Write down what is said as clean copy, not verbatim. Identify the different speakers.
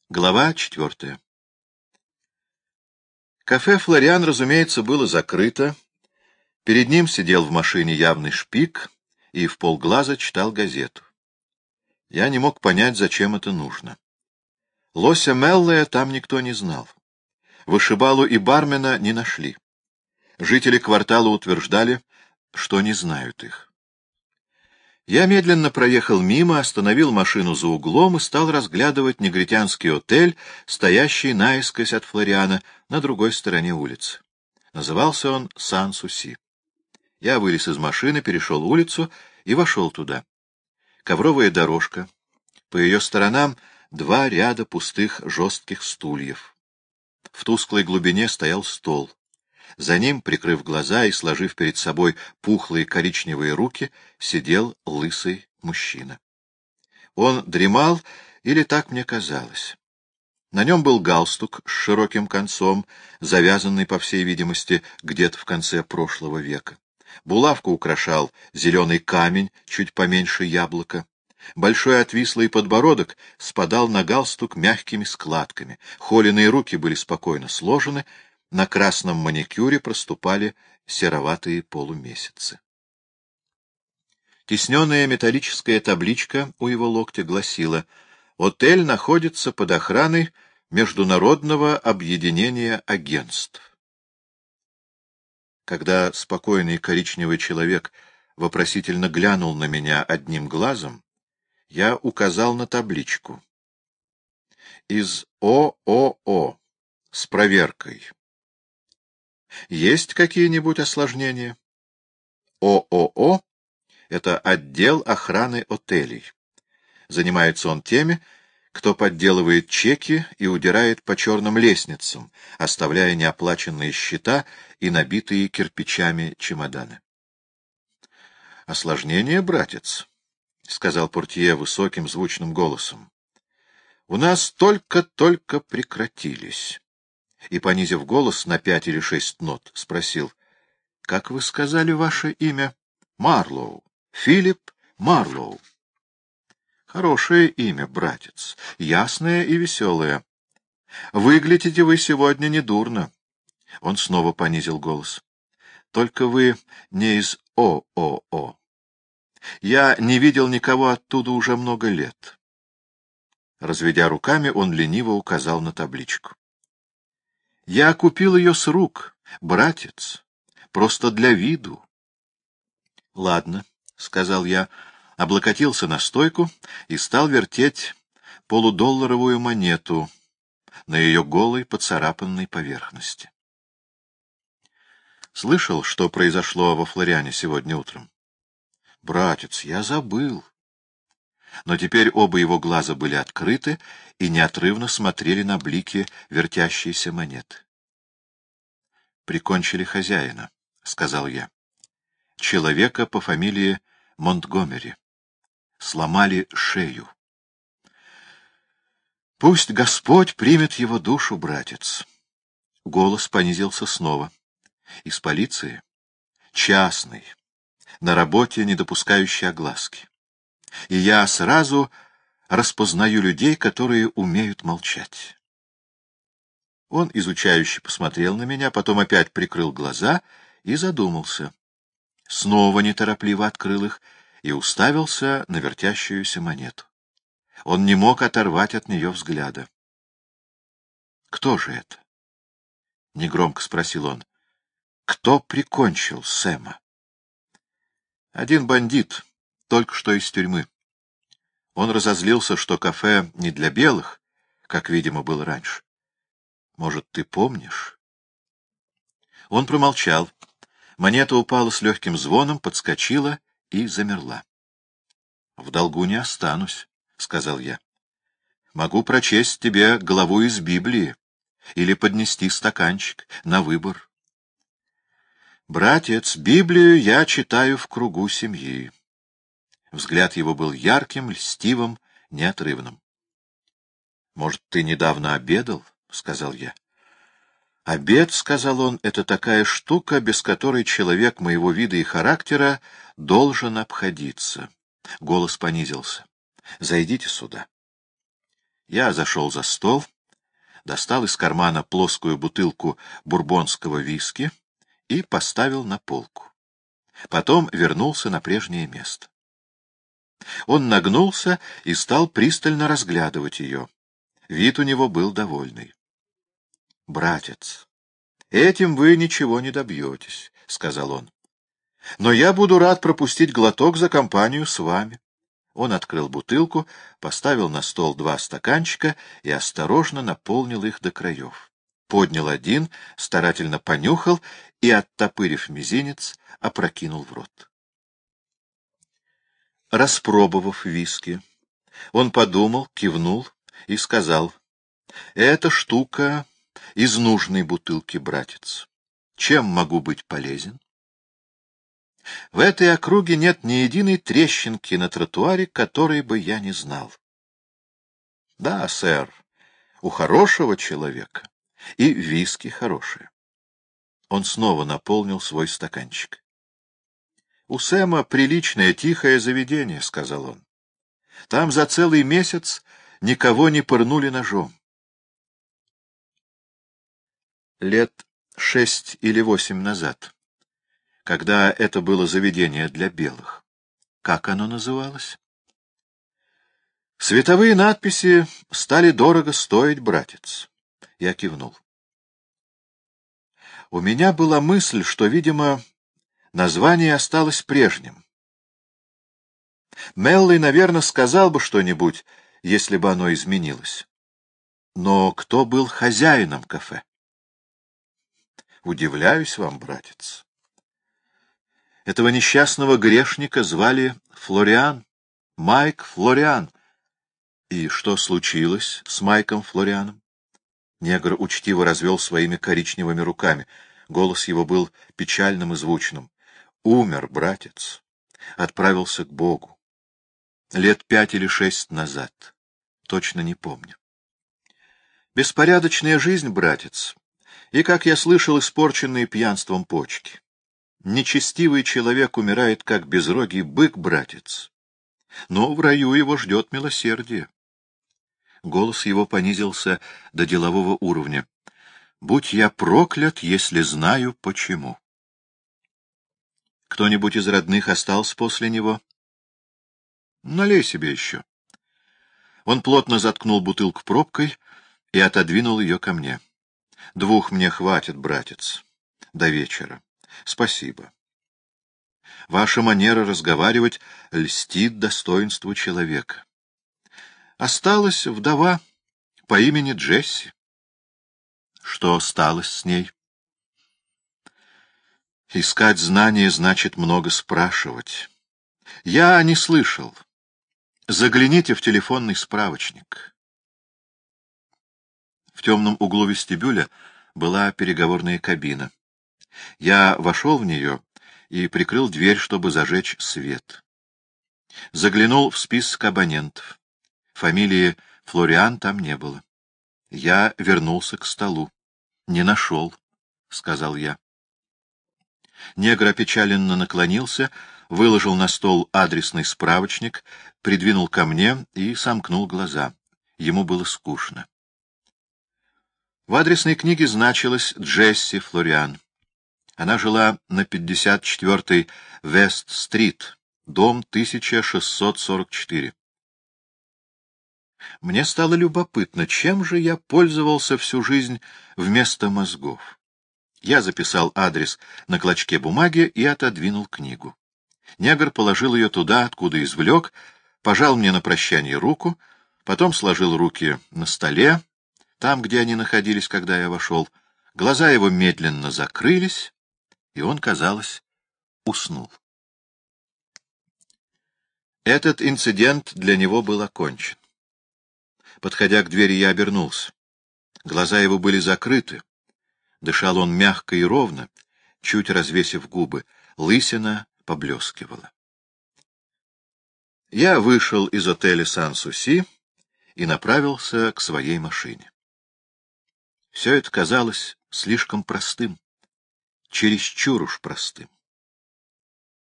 Speaker 1: Глава 4. Кафе «Флориан», разумеется, было закрыто. Перед ним сидел в машине явный шпик и вполглаза читал газету. Я не мог понять, зачем это нужно. Лося Меллея там никто не знал. Вышибалу и бармена не нашли. Жители квартала утверждали, что не знают их. Я медленно проехал мимо, остановил машину за углом и стал разглядывать негритянский отель, стоящий наискось от Флориана на другой стороне улицы. Назывался он Сан-Суси. Я вылез из машины, перешел улицу и вошел туда. Ковровая дорожка. По ее сторонам 2 ряда пустых жестких стульев. В тусклой глубине стоял стол. За ним, прикрыв глаза и сложив перед собой пухлые коричневые руки, сидел лысый мужчина. Он дремал, или так мне казалось. На нем был галстук с широким концом, завязанный, по всей видимости, где-то в конце прошлого века. Булавку украшал зеленый камень, чуть поменьше яблока. Большой отвислый подбородок спадал на галстук мягкими складками. Холеные руки были спокойно сложены, на красном маникюре проступали сероватые полумесяцы. Тисненная металлическая табличка у его локтя гласила: «Отель находится под охраной Международного объединения агентств». Когда спокойный коричневый человек вопросительно глянул на меня одним глазом, я указал на табличку. Из ООО с проверкой. Есть какие-нибудь осложнения? ООО — это отдел охраны отелей. Занимается он теми, кто подделывает чеки и удирает по черным лестницам, оставляя неоплаченные счета и набитые кирпичами чемоданы. — Осложнения, братец, — сказал портье высоким звучным голосом. — У нас только-только прекратились. И, понизив голос на 5 или 6 нот, спросил: — Как вы сказали ваше имя? — Марлоу. Филипп Марлоу. — Хорошее имя, братец, ясное и веселое. Выглядите вы сегодня недурно. Он снова понизил голос. — Только вы не из ООО. Я не видел никого оттуда уже много лет. Разведя руками, он лениво указал на табличку. Я купил ее с рук, братец, просто для виду. — Ладно, — сказал я, облокотился на стойку и стал вертеть полудолларовую монету на ее голой поцарапанной поверхности. Слышал, что произошло во Флориане сегодня утром? — Братец, я забыл. Но теперь оба его глаза были открыты и неотрывно смотрели на блики вертящейся монеты. «Прикончили хозяина», — сказал я. «Человека по фамилии Монтгомери. Сломали шею. Пусть Господь примет его душу, братец». Голос понизился снова. «Из полиции? Частный, на работе, не допускающий огласки. И я сразу распознаю людей, которые умеют молчать». Он изучающе посмотрел на меня, потом опять прикрыл глаза и задумался. Снова неторопливо открыл их и уставился на вертящуюся монету. Он не мог оторвать от нее взгляда. — Кто же это? — негромко спросил он. — Кто прикончил Сэма? — Один бандит, только что из тюрьмы. Он разозлился, что кафе не для белых, как, видимо, было раньше. Может, ты помнишь? Он промолчал. Монета упала с легким звоном, подскочила и замерла. — В долгу не останусь, — сказал я. — Могу прочесть тебе главу из Библии или поднести стаканчик, на выбор. — Братец, Библию я читаю в кругу семьи. Взгляд его был ярким, льстивым, неотрывным. — Может, ты недавно обедал? — сказал я. — Обед, — сказал он, — это такая штука, без которой человек моего вида и характера должен обходиться. Голос понизился. — Зайдите сюда. Я зашел за стол, достал из кармана плоскую бутылку бурбонского виски и поставил на полку. Потом вернулся на прежнее место. Он нагнулся и стал пристально разглядывать ее. Вид у него был довольный. — Братец, этим вы ничего не добьетесь, — сказал он. — Но я буду рад пропустить глоток за компанию с вами. Он открыл бутылку, поставил на стол 2 стаканчика и осторожно наполнил их до краев. Поднял один, старательно понюхал и, оттопырив мизинец, опрокинул в рот. Распробовав виски, он подумал, кивнул и сказал: — Эта штука из нужной бутылки, братец. Чем могу быть полезен? В этой округе нет ни единой трещинки на тротуаре, которой бы я не знал. Да, сэр, у хорошего человека и виски хорошие. Он снова наполнил свой стаканчик. — У Сэма приличное тихое заведение, — сказал он. — Там за целый месяц никого не пырнули ножом. Лет 6 или 8 назад, когда это было заведение для белых. Как оно называлось? Световые надписи стали дорого стоить, братец. Я кивнул. У меня была мысль, что, видимо, название осталось прежним. Меллой, наверное, сказал бы что-нибудь, если бы оно изменилось. Но кто был хозяином кафе? Удивляюсь вам, братец. Этого несчастного грешника звали Флориан, Майк Флориан. И что случилось с Майком Флорианом? Негр учтиво развел своими коричневыми руками. Голос его был печальным и звучным. Умер, братец. Отправился к Богу. Лет 5 или 6 назад. Точно не помню. Беспорядочная жизнь, братец. И, как я слышал, испорченные пьянством почки. Нечестивый человек умирает, как безрогий бык, братец. Но в раю его ждет милосердие. Голос его понизился до делового уровня. Будь я проклят, если знаю, почему. Кто-нибудь из родных остался после него? Налей себе еще. Он плотно заткнул бутылку пробкой и отодвинул ее ко мне. 2 мне хватит, братец. До вечера. Спасибо. Ваша манера разговаривать льстит достоинству человека. Осталась вдова по имени Джесси. Что сталось с ней? Искать знания значит много спрашивать. Я не слышал. Загляните в телефонный справочник. В темном углу вестибюля была переговорная кабина. Я вошел в нее и прикрыл дверь, чтобы зажечь свет. Заглянул в список абонентов. Фамилии Флориан там не было. Я вернулся к столу. — Не нашел, — сказал я. Негр опечаленно наклонился, выложил на стол адресный справочник, придвинул ко мне и сомкнул глаза. Ему было скучно. В адресной книге значилась Джесси Флориан. Она жила на 54-й Вест-стрит, дом 1644. Мне стало любопытно, чем же я пользовался всю жизнь вместо мозгов. Я записал адрес на клочке бумаги и отодвинул книгу. Негр положил ее туда, откуда извлек, пожал мне на прощание руку, потом сложил руки на столе, там, где они находились, когда я вошел. Глаза его медленно закрылись, и он, казалось, уснул. Этот инцидент для него был окончен. Подходя к двери, я обернулся. Глаза его были закрыты. Дышал он мягко и ровно, чуть развесив губы. Лысина поблескивала. Я вышел из отеля Сан-Суси и направился к своей машине. Все это казалось слишком простым, чересчур уж простым.